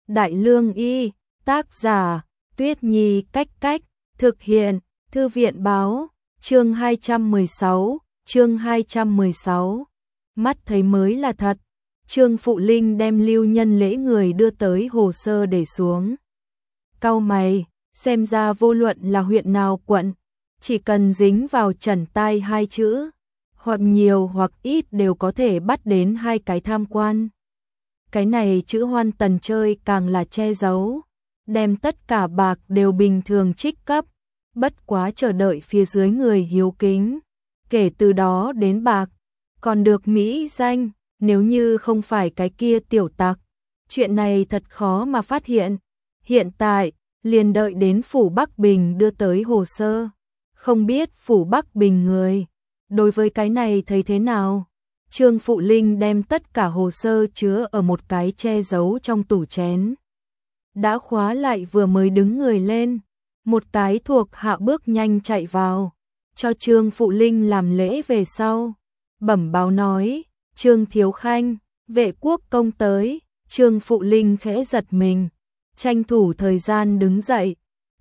Đại Lương Y, tác giả, Tuyết Nhi Cách Cách, thực hiện, Thư viện Báo, chương 216, mắt thấy mới là thật. Trương Phụ Linh đem Lưu Nhân Lễ người đưa tới hồ sơ để xuống. Cau mày, xem ra vô luận là huyện nào quận, chỉ cần dính vào trần tai hai chữ, hoặc nhiều hoặc ít đều có thể bắt đến hai cái tham quan. Cái này chữ Hoan Tần chơi càng là che giấu, đem tất cả bạc đều bình thường trích cấp, bất quá chờ đợi phía dưới người hiếu kính. Kể từ đó đến bạc, còn được mỹ danh, nếu như không phải cái kia tiểu tặc, chuyện này thật khó mà phát hiện. Hiện tại, liền đợi đến Phủ Bắc Bình đưa tới hồ sơ, không biết Phủ Bắc Bình người đối với cái này thấy thế nào. Trương Phụ Linh đem tất cả hồ sơ chứa ở một cái che giấu trong tủ chén. Đã khóa lại vừa mới đứng người lên, một cái thuộc hạ bước nhanh chạy vào, cho Trương Phụ Linh làm lễ về sau. Bẩm báo nói, Trương Thiếu Khanh, Vệ Quốc công tới. Trương Phụ Linh khẽ giật mình, tranh thủ thời gian đứng dậy.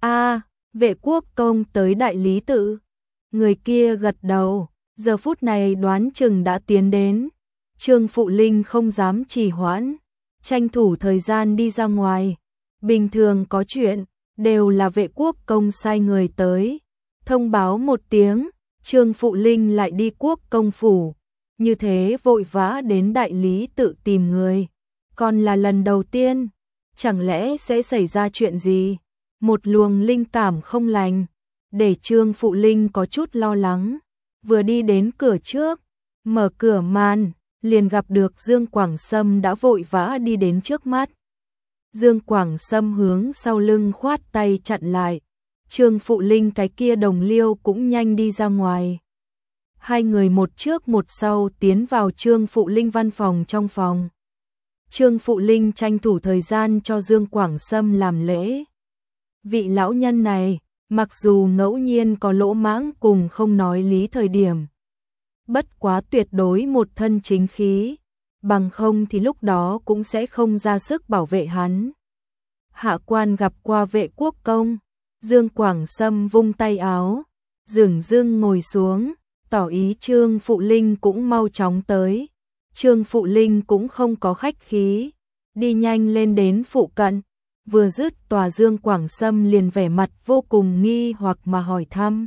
Vệ Quốc công tới đại lý tự. Người kia gật đầu, giờ phút này đoán chừng đã tiến đến. Trương Phụ Linh không dám trì hoãn, tranh thủ thời gian đi ra ngoài. Bình thường có chuyện, đều là Vệ Quốc công sai người tới, thông báo một tiếng, Trương Phụ Linh lại đi Quốc công phủ. Như thế vội vã đến đại lý tự tìm người, còn là lần đầu tiên, chẳng lẽ sẽ xảy ra chuyện gì? Một luồng linh cảm không lành, để Trương Phụ Linh có chút lo lắng. Vừa đi đến cửa trước, mở cửa màn, liền gặp được Dương Quảng Sâm đã vội vã đi đến trước mắt. Dương Quảng Sâm hướng sau lưng khoát tay chặn lại, Trương Phụ Linh cái kia đồng liêu cũng nhanh đi ra ngoài. Hai người một trước một sau tiến vào Trương Phụ Linh văn phòng. Trong phòng, Trương Phụ Linh tranh thủ thời gian cho Dương Quảng Sâm làm lễ. Vị lão nhân này, mặc dù ngẫu nhiên có lỗ mãng cùng không nói lý thời điểm, bất quá tuyệt đối một thân chính khí, bằng không thì lúc đó cũng sẽ không ra sức bảo vệ hắn. Hạ quan gặp qua Vệ Quốc công. Dương Quảng Sâm vung tay áo, dửng dưng ngồi xuống, tỏ ý Trương Phụ Linh cũng mau chóng tới. Trương Phụ Linh cũng không có khách khí, đi nhanh lên đến phụ cận, vừa dứt tòa Dương Quảng Sâm liền vẻ mặt vô cùng nghi hoặc mà hỏi thăm.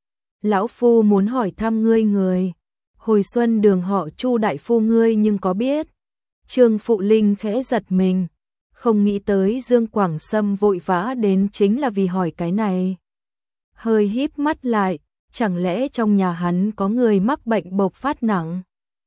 Lão phu muốn hỏi thăm ngươi người, hồi xuân đường họ Chu đại phu ngươi nhưng có biết? Trương Phụ Linh khẽ giật mình, không nghĩ tới Dương Quảng Sâm vội vã đến chính là vì hỏi cái này. Hơi híp mắt lại, chẳng lẽ trong nhà hắn có người mắc bệnh bộc phát nặng?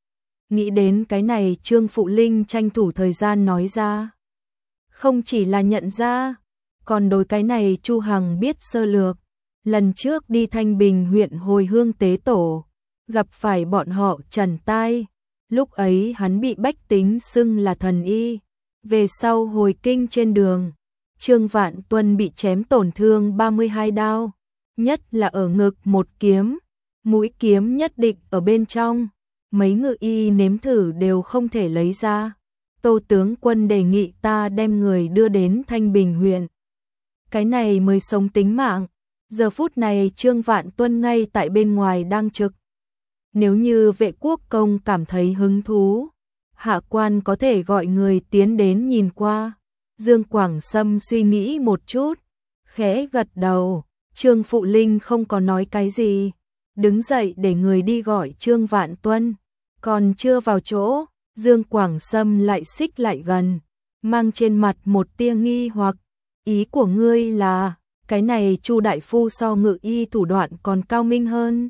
Nghĩ đến cái này, Trương Phụ Linh tranh thủ thời gian nói ra. Không chỉ là nhận ra, còn đối cái này Chu Hằng biết sơ lược. Lần trước đi Thanh Bình huyện hồi hương tế tổ, gặp phải bọn họ trần tai. Lúc ấy hắn bị bách tính xưng là thần y. Về sau hồi kinh trên đường, Trương Vạn Tuân bị chém tổn thương 32 đao, nhất là ở ngực một kiếm, mũi kiếm nhất định ở bên trong, mấy ngự y nếm thử đều không thể lấy ra. Tô tướng quân đề nghị ta đem người đưa đến Thanh Bình huyện, cái này mới sống tính mạng. Giờ phút này Trương Vạn Tuân ngay tại bên ngoài đang trực. Nếu như Vệ Quốc công cảm thấy hứng thú, hạ quan có thể gọi người tiến đến nhìn qua. Dương Quảng Sâm suy nghĩ một chút, khẽ gật đầu. Trương Phụ Linh không có nói cái gì, đứng dậy để người đi gọi Trương Vạn Tuân. Còn chưa vào chỗ, Dương Quảng Sâm lại xích lại gần, mang trên mặt một tia nghi hoặc. Ý của ngươi là, cái này Chu đại phu so ngự y thủ đoạn còn cao minh hơn?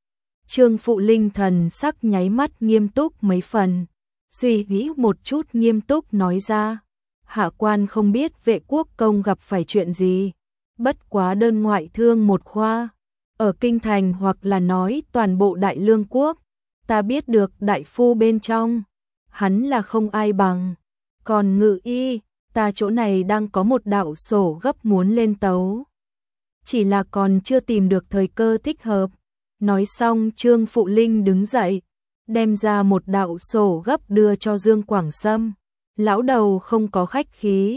Trương Phụ Linh thần sắc nháy mắt nghiêm túc mấy phần, suy nghĩ một chút nghiêm túc nói ra. Hạ quan không biết Vệ Quốc công gặp phải chuyện gì, bất quá đơn ngoại thương một khoa, ở kinh thành hoặc là nói toàn bộ Đại Lương quốc, ta biết được đại phu bên trong, hắn là không ai bằng. Còn ngự y, ta chỗ này đang có một đạo sổ gấp muốn lên tấu, chỉ là còn chưa tìm được thời cơ thích hợp. Nói xong Trương Phụ Linh đứng dậy, đem ra một đạo sổ gấp đưa cho Dương Quảng Sâm. Lão đầu không có khách khí,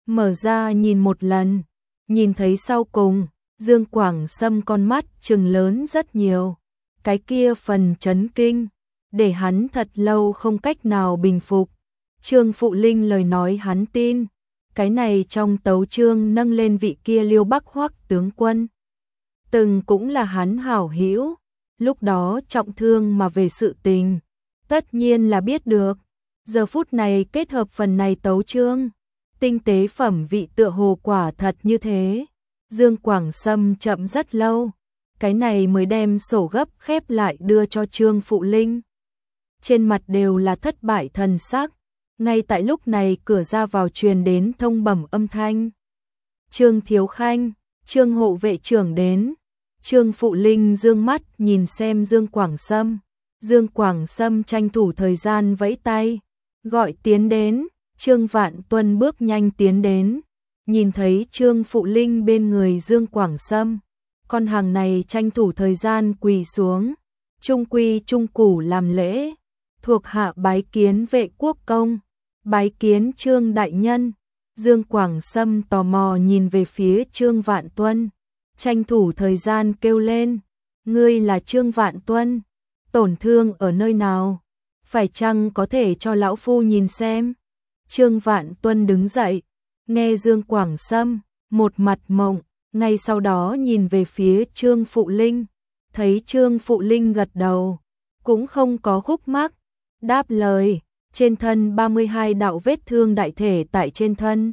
mở ra nhìn một lần, nhìn thấy sau cùng, Dương Quảng Sâm con mắt trừng lớn rất nhiều. Cái kia phần chấn kinh, để hắn thật lâu không cách nào bình phục. Trương Phụ Linh lời nói hắn tin, cái này trong tấu chương nâng lên vị kia Liêu Bắc Hoắc tướng quân. Từng cũng là hắn hảo hữu, lúc đó trọng thương mà về sự tình, tất nhiên là biết được. Giờ phút này kết hợp phần này tấu chương, tinh tế phẩm vị tựa hồ quả thật như thế. Dương Quảng Sâm chậm rất lâu, cái này mới đem sổ gấp khép lại đưa cho Trương Phụ Linh. Trên mặt đều là thất bại thần sắc, ngay tại lúc này cửa ra vào truyền đến thông bẩm âm thanh. Trương Thiếu Khanh, Trương hộ vệ trưởng đến. Trương Phụ Linh dương mắt nhìn xem Dương Quảng Sâm. Dương Quảng Sâm tranh thủ thời gian vẫy tay, gọi tiến đến. Trương Vạn Tuân bước nhanh tiến đến, nhìn thấy Trương Phụ Linh bên người Dương Quảng Sâm, con hàng này tranh thủ thời gian quỳ xuống, trung quy trung củ làm lễ, thuộc hạ bái kiến Vệ Quốc công, bái kiến Trương đại nhân. Dương Quảng Sâm tò mò nhìn về phía Trương Vạn Tuân, tranh thủ thời gian kêu lên, ngươi là Trương Vạn Tuân, tổn thương ở nơi nào, phải chăng có thể cho lão phu nhìn xem. Trương Vạn Tuân đứng dậy, nghe Dương Quảng Sâm, một mặt mộng, ngay sau đó nhìn về phía Trương Phụ Linh, thấy Trương Phụ Linh gật đầu, cũng không có khúc mắc, đáp lời, trên thân 32 đạo vết thương đại thể tại trên thân.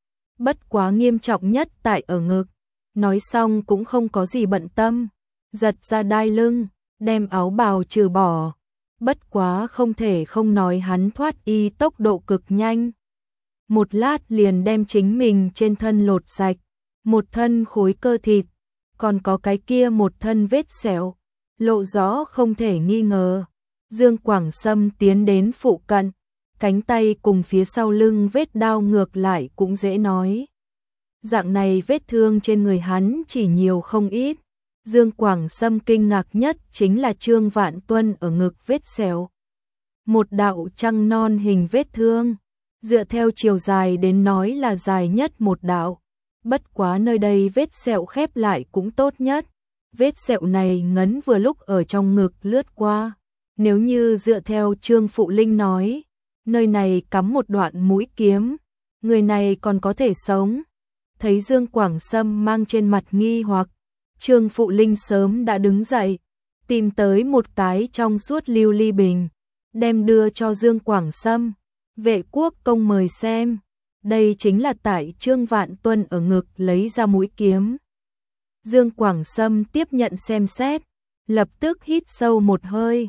Bất quá nghiêm trọng nhất tại ở ngực, nói xong cũng không có gì bận tâm, giật ra đai lưng, đem áo bào trừ bỏ. Bất quá không thể không nói hắn thoát y tốc độ cực nhanh. Một lát liền đem chính mình trên thân lột sạch, một thân khối cơ thịt, còn có cái kia một thân vết sẹo, lộ rõ không thể nghi ngờ. Dương Quảng Sâm tiến đến phụ cận, cánh tay cùng phía sau lưng vết đao ngược lại cũng dễ nói. Dạng này vết thương trên người hắn chỉ nhiều không ít. Dương Quảng Sâm kinh ngạc nhất chính là Trương Vạn Tuân ở ngực vết sẹo. Một đạo trăng non hình vết thương, dựa theo chiều dài đến nói là dài nhất một đạo. Bất quá nơi đây vết sẹo khép lại cũng tốt nhất. Vết sẹo này ngấn vừa lúc ở trong ngực lướt qua. Nếu như dựa theo Trương Phụ Linh nói, nơi này cắm một đoạn mũi kiếm, người này còn có thể sống. Thấy Dương Quảng Sâm mang trên mặt nghi hoặc, Trương Phụ Linh sớm đã đứng dậy, tìm tới một cái trong suốt lưu ly bình, đem đưa cho Dương Quảng Sâm. Vệ Quốc công mời xem, đây chính là tại Trương Vạn Tuân ở ngực lấy ra mũi kiếm. Dương Quảng Sâm tiếp nhận xem xét, lập tức hít sâu một hơi.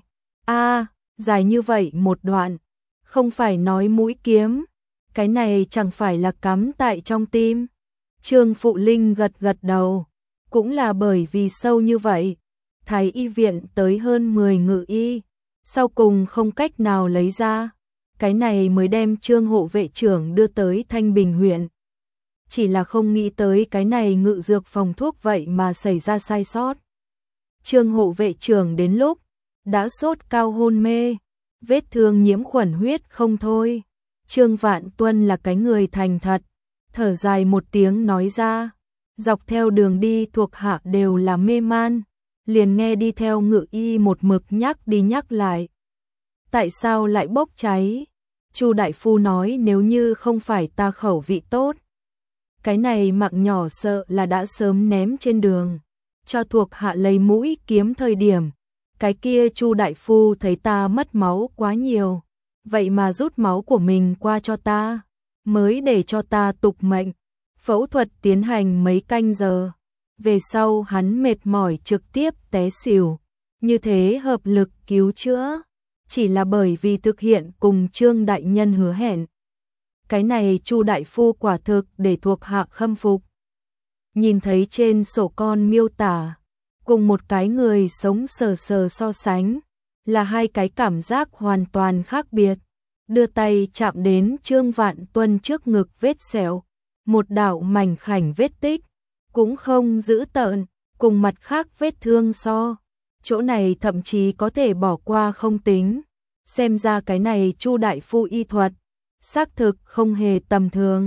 Dài như vậy một đoạn, không phải nói mũi kiếm, cái này chẳng phải là cắm tại trong tim. Trương Phụ Linh gật gật đầu, cũng là bởi vì sâu như vậy, Thái y viện tới hơn 10 ngự y, sau cùng không cách nào lấy ra, cái này mới đem Trương hộ vệ trưởng đưa tới Thanh Bình huyện. Chỉ là không nghĩ tới cái này ngự dược phòng thuốc vậy mà xảy ra sai sót. Trương hộ vệ trưởng đến lúc đã sốt cao hôn mê, vết thương nhiễm khuẩn huyết không thôi. Trương Vạn Tuân là cái người thành thật, thở dài một tiếng nói ra, dọc theo đường đi thuộc hạ đều là mê man, liền nghe đi theo ngự y một mực nhắc đi nhắc lại. Tại sao lại bốc cháy? Chu đại phu nói nếu như không phải ta khẩu vị tốt, cái này mạng nhỏ sợ là đã sớm ném trên đường. Cho thuộc hạ lấy mũi kiếm thời điểm, cái kia Chu đại phu thấy ta mất máu quá nhiều, vậy mà rút máu của mình qua cho ta, mới để cho ta tục mệnh. Phẫu thuật tiến hành mấy canh giờ, về sau hắn mệt mỏi trực tiếp té xỉu, như thế hợp lực cứu chữa, chỉ là bởi vì thực hiện cùng Trương đại nhân hứa hẹn. Cái này Chu đại phu quả thực để thuộc hạ khâm phục. Nhìn thấy trên sổ con miêu tả, cùng một cái người sống sờ sờ so sánh, là hai cái cảm giác hoàn toàn khác biệt. Đưa tay chạm đến Trương Vạn Tuân trước ngực vết sẹo, một đạo mảnh khảnh vết tích, cũng không dữ tợn, cùng mặt khác vết thương so. Chỗ này thậm chí có thể bỏ qua không tính. Xem ra cái này Chu đại phu y thuật, xác thực không hề tầm thường.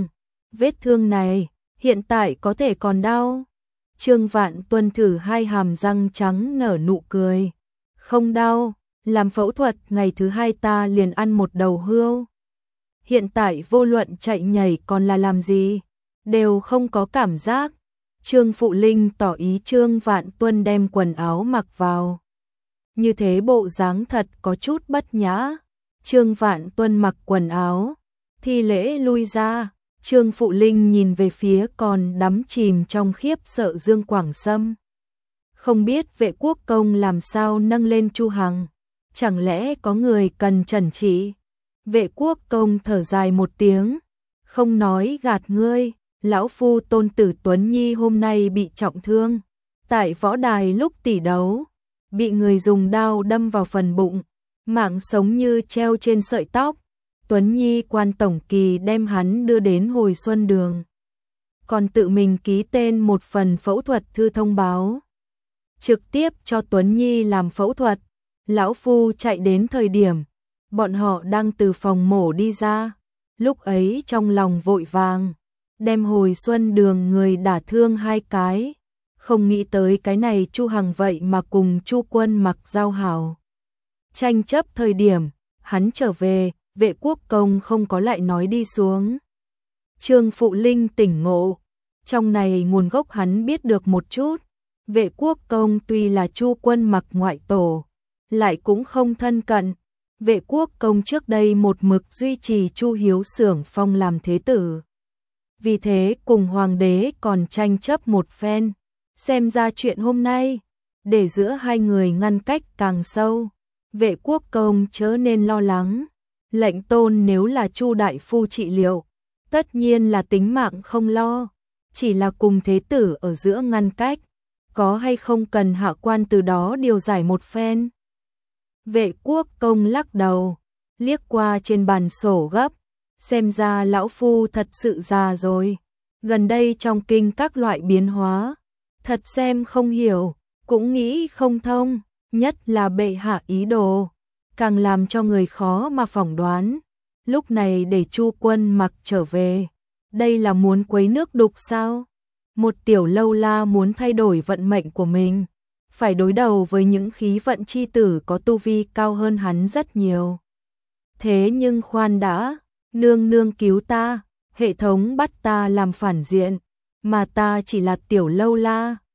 Vết thương này, hiện tại có thể còn đau. Trương Vạn Tuân thử hai hàm răng trắng nở nụ cười. Không đau, làm phẫu thuật ngày thứ 2 ta liền ăn một đầu hươu. Hiện tại vô luận chạy nhảy còn là làm gì, đều không có cảm giác. Trương Phụ Linh tỏ ý Trương Vạn Tuân đem quần áo mặc vào. Như thế bộ dáng thật có chút bất nhã. Trương Vạn Tuân mặc quần áo, thi lễ lui ra. Trương Phụ Linh nhìn về phía còn đắm chìm trong khiếp sợ Dương Quảng Sâm. Không biết Vệ Quốc Công làm sao nâng lên Chu Hằng, chẳng lẽ có người cần trần trị? Vệ Quốc Công thở dài một tiếng, không nói gạt ngươi, lão phu Tôn tử Tuấn Nhi hôm nay bị trọng thương, tại võ đài lúc tỷ đấu, bị người dùng đao đâm vào phần bụng, mạng sống như treo trên sợi tóc. Tuấn Nhi quan tổng kỳ đem hắn đưa đến Hồi Xuân Đường, còn tự mình ký tên một phần phẫu thuật thư thông báo, trực tiếp cho Tuấn Nhi làm phẫu thuật. Lão phu chạy đến thời điểm bọn họ đang từ phòng mổ đi ra, lúc ấy trong lòng vội vàng, đem Hồi Xuân Đường người đả thương 2 cái, không nghĩ tới cái này Chu Hằng vậy mà cùng Chu Quân Mặc giao hảo. Tranh chấp thời điểm hắn trở về, Vệ Quốc Công không có lại nói đi xuống. Trương Phụ Linh tỉnh ngộ, trong này nguồn gốc hắn biết được một chút. Vệ Quốc Công tuy là Chu Quân Mặc ngoại tổ, lại cũng không thân cận. Vệ Quốc Công trước đây một mực duy trì Chu Hiếu Xưởng phong làm thế tử. Vì thế cùng hoàng đế còn tranh chấp một phen. Xem ra chuyện hôm nay, để giữa hai người ngăn cách càng sâu. Vệ Quốc Công chớ nên lo lắng. Lệnh Tôn nếu là Chu đại phu trị liệu, tất nhiên là tính mạng không lo, chỉ là cùng thế tử ở giữa ngăn cách, có hay không cần hạ quan từ đó điều giải một phen. Vệ Quốc Công lắc đầu, liếc qua trên bàn sổ gấp, xem ra lão phu thật sự già rồi, gần đây trong kinh các loại biến hóa, thật xem không hiểu, cũng nghĩ không thông, nhất là bệ hạ ý đồ, càng làm cho người khó mà phỏng đoán. Lúc này để Chu Quân Mặc trở về, đây là muốn quấy nước đục sao? Một tiểu lâu la muốn thay đổi vận mệnh của mình, phải đối đầu với những khí vận chi tử có tu vi cao hơn hắn rất nhiều. Thế nhưng khoan đã, nương nương cứu ta, hệ thống bắt ta làm phản diện, mà ta chỉ là tiểu lâu la,